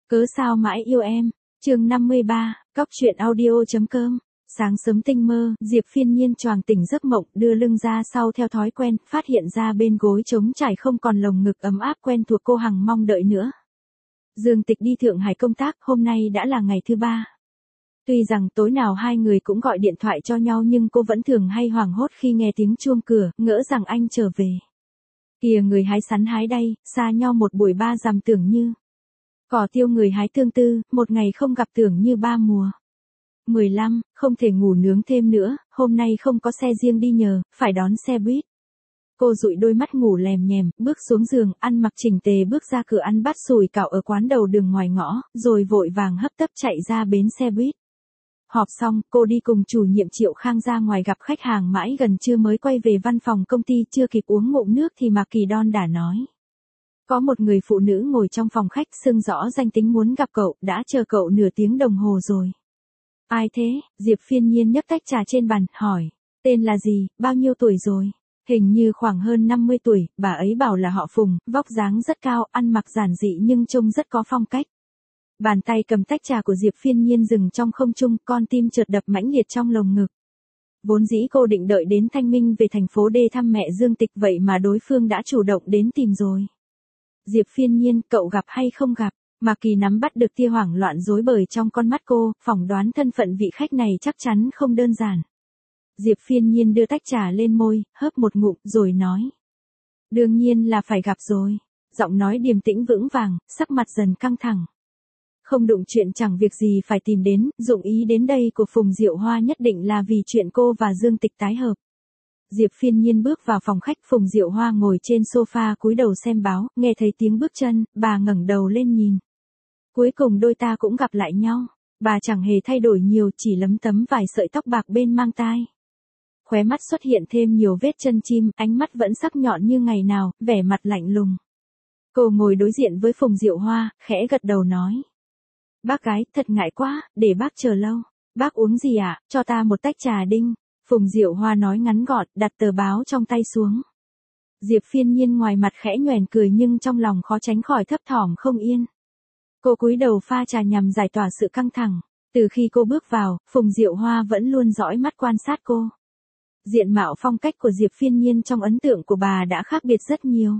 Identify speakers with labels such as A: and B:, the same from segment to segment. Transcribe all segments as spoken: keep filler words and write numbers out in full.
A: Cớ sao mãi yêu em, chương năm mươi ba, cóc truyện audio.com. Sáng sớm tinh mơ, Diệp Phiên Nhiên choàng tỉnh giấc mộng, đưa lưng ra sau theo thói quen, phát hiện ra bên gối trống trải không còn lồng ngực ấm áp quen thuộc cô hằng mong đợi nữa. Dương Tịch đi Thượng Hải công tác, hôm nay đã là ngày thứ ba. Tuy rằng tối nào hai người cũng gọi điện thoại cho nhau nhưng cô vẫn thường hay hoảng hốt khi nghe tiếng chuông cửa, ngỡ rằng anh trở về. Kìa người hái sắn hái đay, xa nhau một buổi ba dặm tưởng như. Cỏ tiêu người hái tương tư, một ngày không gặp tưởng như ba mùa. mười lăm, không thể ngủ nướng thêm nữa, hôm nay không có xe riêng đi nhờ, phải đón xe buýt. Cô dụi đôi mắt ngủ lèm nhèm, bước xuống giường, ăn mặc chỉnh tề bước ra cửa ăn bát sủi cảo ở quán đầu đường ngoài ngõ, rồi vội vàng hấp tấp chạy ra bến xe buýt. Họp xong, cô đi cùng chủ nhiệm Triệu Khang ra ngoài gặp khách hàng mãi gần trưa mới quay về văn phòng công ty, chưa kịp uống ngụm nước thì Mạc Kỳ đon đả nói. Có một người phụ nữ ngồi trong phòng khách xưng rõ danh tính muốn gặp cậu, đã chờ cậu nửa tiếng đồng hồ rồi. Ai thế? Diệp Phiên Nhiên nhấc tách trà trên bàn, hỏi. Tên là gì, bao nhiêu tuổi rồi? Hình như khoảng hơn năm mươi tuổi, bà ấy bảo là họ Phùng, vóc dáng rất cao, ăn mặc giản dị nhưng trông rất có phong cách. Bàn tay cầm tách trà của Diệp Phiên Nhiên dừng trong không trung, con tim chợt đập mãnh liệt trong lồng ngực. Vốn dĩ cô định đợi đến Thanh Minh về thành phố D thăm mẹ Dương Tịch, vậy mà đối phương đã chủ động đến tìm rồi. Diệp Phiên Nhiên, cậu gặp hay không gặp? Mạc Kỳ nắm bắt được tia hoảng loạn rối bời trong con mắt cô, phỏng đoán thân phận vị khách này chắc chắn không đơn giản. Diệp Phiên Nhiên đưa tách trà lên môi, hớp một ngụm, rồi nói. Đương nhiên là phải gặp rồi. Giọng nói điềm tĩnh vững vàng, sắc mặt dần căng thẳng. Không đụng chuyện chẳng việc gì phải tìm đến, dụng ý đến đây của Phùng Diệu Hoa nhất định là vì chuyện cô và Dương Tịch tái hợp. Diệp Phiên Nhiên bước vào phòng khách, Phùng Diệu Hoa ngồi trên sofa cúi đầu xem báo, nghe thấy tiếng bước chân, bà ngẩng đầu lên nhìn. Cuối cùng đôi ta cũng gặp lại nhau, bà chẳng hề thay đổi nhiều, chỉ lấm tấm vài sợi tóc bạc bên mang tai. Khóe mắt xuất hiện thêm nhiều vết chân chim, ánh mắt vẫn sắc nhọn như ngày nào, vẻ mặt lạnh lùng. Cô ngồi đối diện với Phùng Diệu Hoa, khẽ gật đầu nói. Bác gái, thật ngại quá, để bác chờ lâu. Bác uống gì ạ, à? Cho ta một tách trà đinh. Phùng Diệu Hoa nói ngắn gọn, đặt tờ báo trong tay xuống. Diệp Phiên Nhiên ngoài mặt khẽ nhoẻn cười nhưng trong lòng khó tránh khỏi thấp thỏm không yên. Cô cúi đầu pha trà nhằm giải tỏa sự căng thẳng. Từ khi cô bước vào, Phùng Diệu Hoa vẫn luôn dõi mắt quan sát cô. Diện mạo phong cách của Diệp Phiên Nhiên trong ấn tượng của bà đã khác biệt rất nhiều.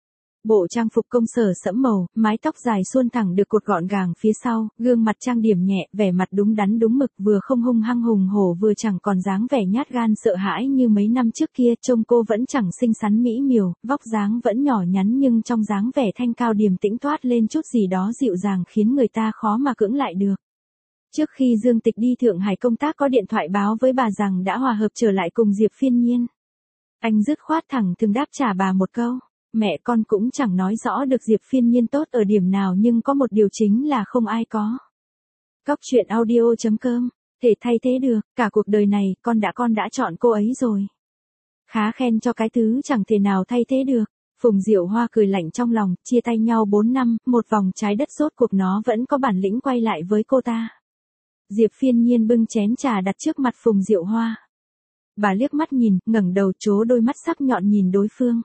A: Bộ trang phục công sở sẫm màu, mái tóc dài suôn thẳng được cột gọn gàng phía sau, gương mặt trang điểm nhẹ, vẻ mặt đúng đắn đúng mực, vừa không hung hăng hùng hổ vừa chẳng còn dáng vẻ nhát gan sợ hãi như mấy năm trước kia. Trông cô vẫn chẳng xinh xắn mỹ miều, vóc dáng vẫn nhỏ nhắn nhưng trong dáng vẻ thanh cao điềm tĩnh toát lên chút gì đó dịu dàng khiến người ta khó mà cưỡng lại được. Trước khi Dương Tịch đi Thượng Hải công tác có điện thoại báo với bà rằng đã hòa hợp trở lại cùng Diệp Phiên Nhiên. Anh dứt khoát thẳng thừng đáp trả bà một câu. Mẹ con cũng chẳng nói rõ được Diệp Phiên Nhiên tốt ở điểm nào nhưng có một điều chính là không ai có. Cóc truyện audio.com, thể thay thế được, cả cuộc đời này con đã con đã chọn cô ấy rồi. Khá khen cho cái thứ chẳng thể nào thay thế được. Phùng Diệu Hoa cười lạnh trong lòng, chia tay nhau bốn năm, một vòng trái đất rốt cuộc nó vẫn có bản lĩnh quay lại với cô ta. Diệp Phiên Nhiên bưng chén trà đặt trước mặt Phùng Diệu Hoa. Bà liếc mắt nhìn, ngẩng đầu trố đôi mắt sắc nhọn nhìn đối phương.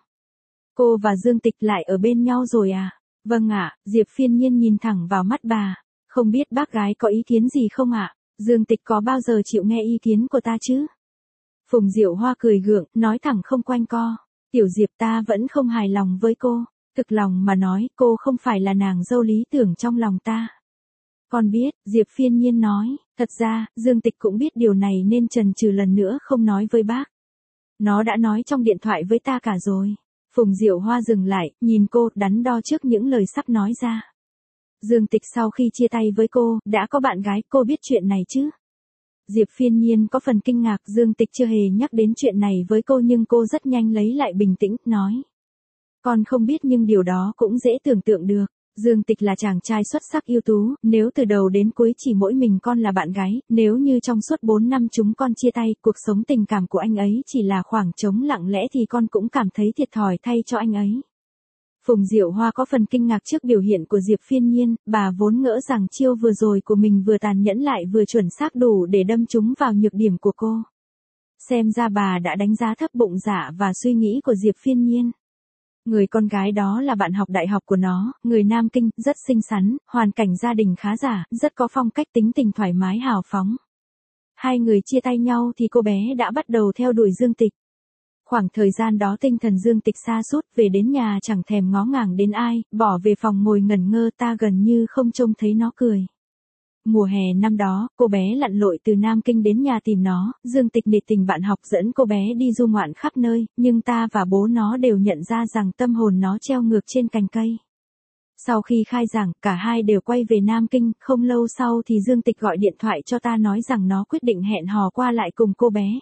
A: Cô và Dương Tịch lại ở bên nhau rồi à? Vâng ạ, Diệp Phiên Nhiên nhìn thẳng vào mắt bà. Không biết bác gái có ý kiến gì không ạ? Dương Tịch có bao giờ chịu nghe ý kiến của ta chứ? Phùng Diệu Hoa cười gượng, nói thẳng không quanh co. Tiểu Diệp, ta vẫn không hài lòng với cô. Thực lòng mà nói, cô không phải là nàng dâu lý tưởng trong lòng ta. Con biết, Diệp Phiên Nhiên nói, thật ra, Dương Tịch cũng biết điều này nên chần chừ lần nữa không nói với bác. Nó đã nói trong điện thoại với ta cả rồi. Phùng Diệu Hoa dừng lại, nhìn cô, đắn đo trước những lời sắp nói ra. Dương Tịch sau khi chia tay với cô, đã có bạn gái, cô biết chuyện này chứ? Diệp Phiên Nhiên có phần kinh ngạc, Dương Tịch chưa hề nhắc đến chuyện này với cô nhưng cô rất nhanh lấy lại bình tĩnh, nói. Con không biết nhưng điều đó cũng dễ tưởng tượng được. Dương Tịch là chàng trai xuất sắc ưu tú, nếu từ đầu đến cuối chỉ mỗi mình con là bạn gái, nếu như trong suốt bốn năm chúng con chia tay, cuộc sống tình cảm của anh ấy chỉ là khoảng trống lặng lẽ thì con cũng cảm thấy thiệt thòi thay cho anh ấy. Phùng Diệu Hoa có phần kinh ngạc trước biểu hiện của Diệp Phiên Nhiên, bà vốn ngỡ rằng chiêu vừa rồi của mình vừa tàn nhẫn lại vừa chuẩn xác đủ để đâm trúng vào nhược điểm của cô. Xem ra bà đã đánh giá thấp bụng dạ và suy nghĩ của Diệp Phiên Nhiên. Người con gái đó là bạn học đại học của nó, người Nam Kinh, rất xinh xắn, hoàn cảnh gia đình khá giả, rất có phong cách tính tình thoải mái hào phóng. Hai người chia tay nhau thì cô bé đã bắt đầu theo đuổi Dương Tịch. Khoảng thời gian đó tinh thần Dương Tịch sa sút, về đến nhà chẳng thèm ngó ngàng đến ai, bỏ về phòng ngồi ngẩn ngơ, ta gần như không trông thấy nó cười. Mùa hè năm đó, cô bé lặn lội từ Nam Kinh đến nhà tìm nó, Dương Tịch nể tình bạn học dẫn cô bé đi du ngoạn khắp nơi, nhưng ta và bố nó đều nhận ra rằng tâm hồn nó treo ngược trên cành cây. Sau khi khai giảng, cả hai đều quay về Nam Kinh, không lâu sau thì Dương Tịch gọi điện thoại cho ta nói rằng nó quyết định hẹn hò qua lại cùng cô bé.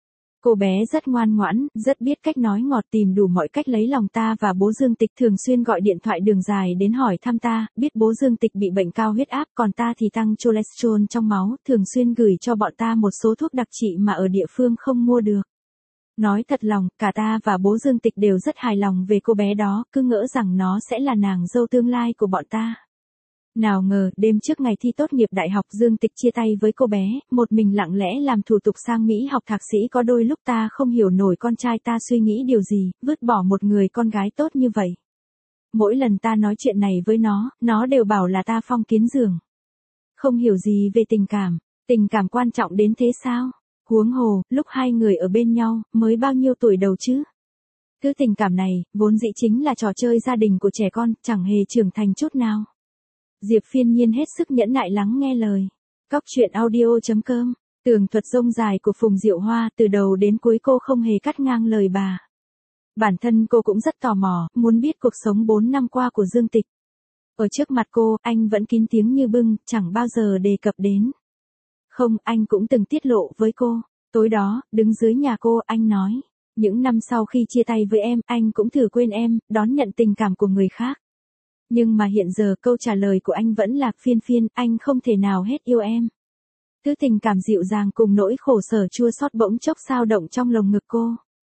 A: Cô bé rất ngoan ngoãn, rất biết cách nói ngọt, tìm đủ mọi cách lấy lòng ta và bố Dương Tịch, thường xuyên gọi điện thoại đường dài đến hỏi thăm ta, biết bố Dương Tịch bị bệnh cao huyết áp, còn ta thì tăng cholesterol trong máu, thường xuyên gửi cho bọn ta một số thuốc đặc trị mà ở địa phương không mua được. Nói thật lòng, cả ta và bố Dương Tịch đều rất hài lòng về cô bé đó, cứ ngỡ rằng nó sẽ là nàng dâu tương lai của bọn ta. Nào ngờ, đêm trước ngày thi tốt nghiệp đại học, Dương Tịch chia tay với cô bé, một mình lặng lẽ làm thủ tục sang Mỹ học thạc sĩ. Có đôi lúc ta không hiểu nổi con trai ta suy nghĩ điều gì, vứt bỏ một người con gái tốt như vậy. Mỗi lần ta nói chuyện này với nó, nó đều bảo là ta phong kiến giường. Không hiểu gì về tình cảm, tình cảm quan trọng đến thế sao? Huống hồ, lúc hai người ở bên nhau, mới bao nhiêu tuổi đầu chứ? Thứ tình cảm này, vốn dĩ chính là trò chơi gia đình của trẻ con, chẳng hề trưởng thành chút nào. Diệp Phiên Nhiên hết sức nhẫn nại lắng nghe lời. Cóc truyện audio chấm com, tường thuật rông dài của Phùng Diệu Hoa, từ đầu đến cuối cô không hề cắt ngang lời bà. Bản thân cô cũng rất tò mò, muốn biết cuộc sống bốn năm qua của Dương Tịch. Ở trước mặt cô, anh vẫn kín tiếng như bưng, chẳng bao giờ đề cập đến. Không, anh cũng từng tiết lộ với cô. Tối đó, đứng dưới nhà cô, anh nói. Những năm sau khi chia tay với em, anh cũng thử quên em, đón nhận tình cảm của người khác. Nhưng mà hiện giờ câu trả lời của anh vẫn là Phiên Phiên, anh không thể nào hết yêu em. Thứ tình cảm dịu dàng cùng nỗi khổ sở chua xót bỗng chốc xao động trong lồng ngực cô.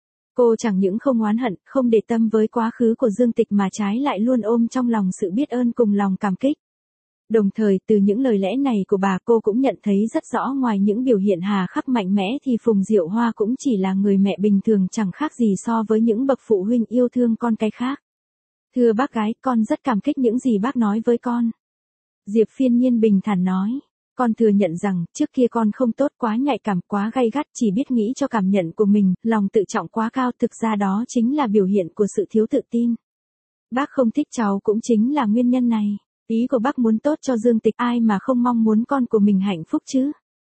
A: Cô chẳng những không oán hận, không để tâm với quá khứ của Dương Tịch mà trái lại luôn ôm trong lòng sự biết ơn cùng lòng cảm kích. Đồng thời, từ những lời lẽ này của bà, cô cũng nhận thấy rất rõ, ngoài những biểu hiện hà khắc mạnh mẽ thì Phùng Diệu Hoa cũng chỉ là người mẹ bình thường, chẳng khác gì so với những bậc phụ huynh yêu thương con cái khác. Thưa bác gái, con rất cảm kích những gì bác nói với con. Diệp Phiên Nhiên bình thản nói. Con thừa nhận rằng, trước kia con không tốt, quá nhạy cảm, quá gay gắt, chỉ biết nghĩ cho cảm nhận của mình, lòng tự trọng quá cao, thực ra đó chính là biểu hiện của sự thiếu tự tin. Bác không thích cháu cũng chính là nguyên nhân này. Ý của bác muốn tốt cho Dương Tịch, ai mà không mong muốn con của mình hạnh phúc chứ.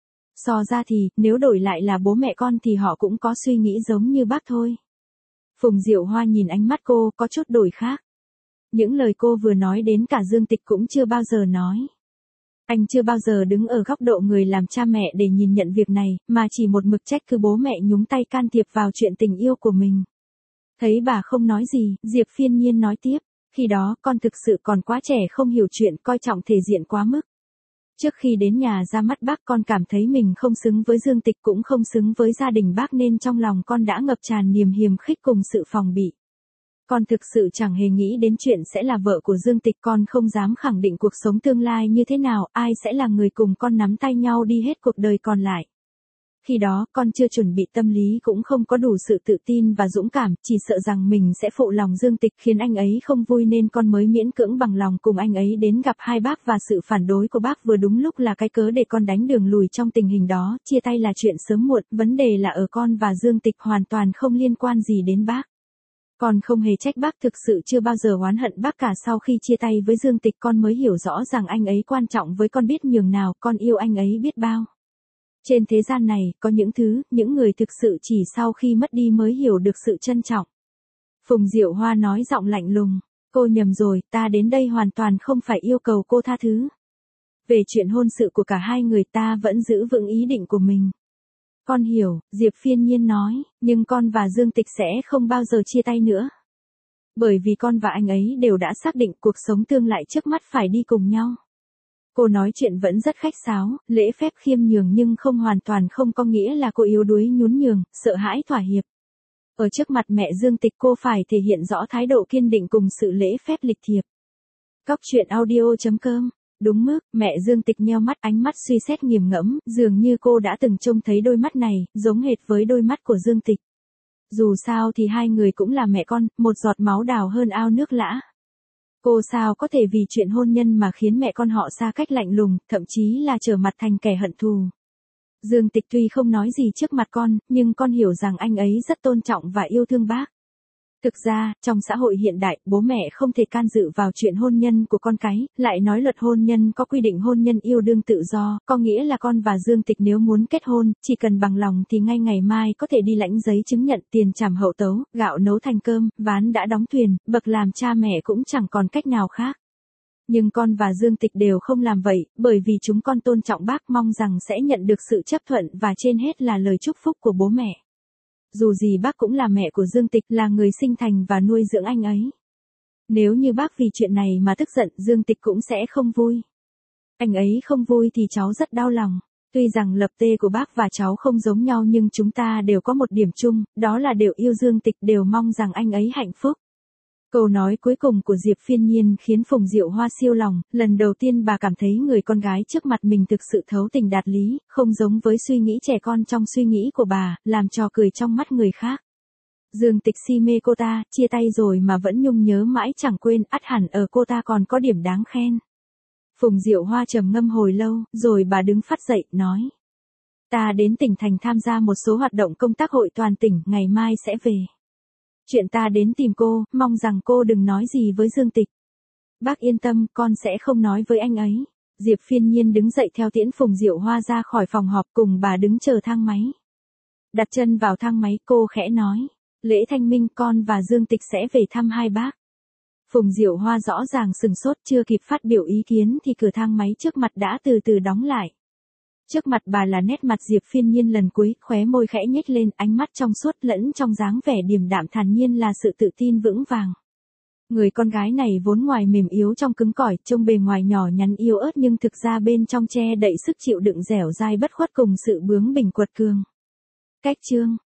A: So ra thì, nếu đổi lại là bố mẹ con thì họ cũng có suy nghĩ giống như bác thôi. Phùng Diệu Hoa nhìn ánh mắt cô, có chút đổi khác. Những lời cô vừa nói đến cả Dương Tịch cũng chưa bao giờ nói. Anh chưa bao giờ đứng ở góc độ người làm cha mẹ để nhìn nhận việc này, mà chỉ một mực trách cứ bố mẹ nhúng tay can thiệp vào chuyện tình yêu của mình. Thấy bà không nói gì, Diệp Phiên Nhiên nói tiếp. Khi đó, con thực sự còn quá trẻ, không hiểu chuyện, coi trọng thể diện quá mức. Trước khi đến nhà ra mắt bác, con cảm thấy mình không xứng với Dương Tịch, cũng không xứng với gia đình bác, nên trong lòng con đã ngập tràn niềm hiềm khích cùng sự phòng bị. Con thực sự chẳng hề nghĩ đến chuyện sẽ là vợ của Dương Tịch, con không dám khẳng định cuộc sống tương lai như thế nào, ai sẽ là người cùng con nắm tay nhau đi hết cuộc đời còn lại. Khi đó, con chưa chuẩn bị tâm lý, cũng không có đủ sự tự tin và dũng cảm, chỉ sợ rằng mình sẽ phụ lòng Dương Tịch, khiến anh ấy không vui, nên con mới miễn cưỡng bằng lòng cùng anh ấy đến gặp hai bác, và sự phản đối của bác vừa đúng lúc là cái cớ để con đánh đường lùi trong tình hình đó. Chia tay là chuyện sớm muộn, vấn đề là ở con và Dương Tịch, hoàn toàn không liên quan gì đến bác. Con không hề trách bác, thực sự chưa bao giờ oán hận bác cả. Sau khi chia tay với Dương Tịch, con mới hiểu rõ rằng anh ấy quan trọng với con biết nhường nào, con yêu anh ấy biết bao. Trên thế gian này, có những thứ, những người thực sự chỉ sau khi mất đi mới hiểu được sự trân trọng. Phùng Diệu Hoa nói giọng lạnh lùng. Cô nhầm rồi, ta đến đây hoàn toàn không phải yêu cầu cô tha thứ. Về chuyện hôn sự của cả hai người, ta vẫn giữ vững ý định của mình. Con hiểu, Diệp Phiên Nhiên nói, nhưng con và Dương Tịch sẽ không bao giờ chia tay nữa. Bởi vì con và anh ấy đều đã xác định cuộc sống tương lai trước mắt phải đi cùng nhau. Cô nói chuyện vẫn rất khách sáo, lễ phép khiêm nhường, nhưng không hoàn toàn không có nghĩa là cô yếu đuối nhún nhường, sợ hãi thỏa hiệp. Ở trước mặt mẹ Dương Tịch, cô phải thể hiện rõ thái độ kiên định cùng sự lễ phép lịch thiệp. Cóc truyện audio chấm com. Đúng mức, mẹ Dương Tịch nheo mắt, ánh mắt suy xét nghiền ngẫm, dường như cô đã từng trông thấy đôi mắt này, giống hệt với đôi mắt của Dương Tịch. Dù sao thì hai người cũng là mẹ con, một giọt máu đào hơn ao nước lã. Cô sao có thể vì chuyện hôn nhân mà khiến mẹ con họ xa cách lạnh lùng, thậm chí là trở mặt thành kẻ hận thù. Dương Tịch tuy không nói gì trước mặt con, nhưng con hiểu rằng anh ấy rất tôn trọng và yêu thương bác. Thực ra, trong xã hội hiện đại, bố mẹ không thể can dự vào chuyện hôn nhân của con cái, lại nói luật hôn nhân có quy định hôn nhân yêu đương tự do, có nghĩa là con và Dương Tịch nếu muốn kết hôn, chỉ cần bằng lòng thì ngay ngày mai có thể đi lãnh giấy chứng nhận, tiền trảm hậu tấu, gạo nấu thành cơm, ván đã đóng thuyền, bậc làm cha mẹ cũng chẳng còn cách nào khác. Nhưng con và Dương Tịch đều không làm vậy, bởi vì chúng con tôn trọng bác, mong rằng sẽ nhận được sự chấp thuận và trên hết là lời chúc phúc của bố mẹ. Dù gì bác cũng là mẹ của Dương Tịch, là người sinh thành và nuôi dưỡng anh ấy. Nếu như bác vì chuyện này mà tức giận, Dương Tịch cũng sẽ không vui. Anh ấy không vui thì cháu rất đau lòng. Tuy rằng lập tê của bác và cháu không giống nhau nhưng chúng ta đều có một điểm chung, đó là đều yêu Dương Tịch, đều mong rằng anh ấy hạnh phúc. Câu nói cuối cùng của Diệp Phiên Nhiên khiến Phùng Diệu Hoa siêu lòng, lần đầu tiên bà cảm thấy người con gái trước mặt mình thực sự thấu tình đạt lý, không giống với suy nghĩ trẻ con trong suy nghĩ của bà, làm trò cười trong mắt người khác. Dương Tịch si mê cô ta, chia tay rồi mà vẫn nhung nhớ mãi chẳng quên, ắt hẳn ở cô ta còn có điểm đáng khen. Phùng Diệu Hoa trầm ngâm hồi lâu, rồi bà đứng phắt dậy, nói. Ta đến tỉnh thành tham gia một số hoạt động công tác hội toàn tỉnh, ngày mai sẽ về. Chuyện ta đến tìm cô, mong rằng cô đừng nói gì với Dương Tịch. Bác yên tâm, con sẽ không nói với anh ấy. Diệp Phiên Nhiên đứng dậy theo tiễn Phùng Diệu Hoa ra khỏi phòng họp, cùng bà đứng chờ thang máy. Đặt chân vào thang máy, cô khẽ nói. Lễ Thanh Minh, con và Dương Tịch sẽ về thăm hai bác. Phùng Diệu Hoa rõ ràng sừng sốt, chưa kịp phát biểu ý kiến thì cửa thang máy trước mặt đã từ từ đóng lại. Trước mặt bà là nét mặt Diệp Phiên Nhiên lần cuối, khóe môi khẽ nhếch lên, ánh mắt trong suốt lẫn trong dáng vẻ điềm đạm thản nhiên là sự tự tin vững vàng. Người con gái này vốn ngoài mềm yếu trong cứng cỏi, trông bề ngoài nhỏ nhắn yếu ớt nhưng thực ra bên trong che đậy sức chịu đựng dẻo dai bất khuất cùng sự bướng bỉnh quật cường. Cách chương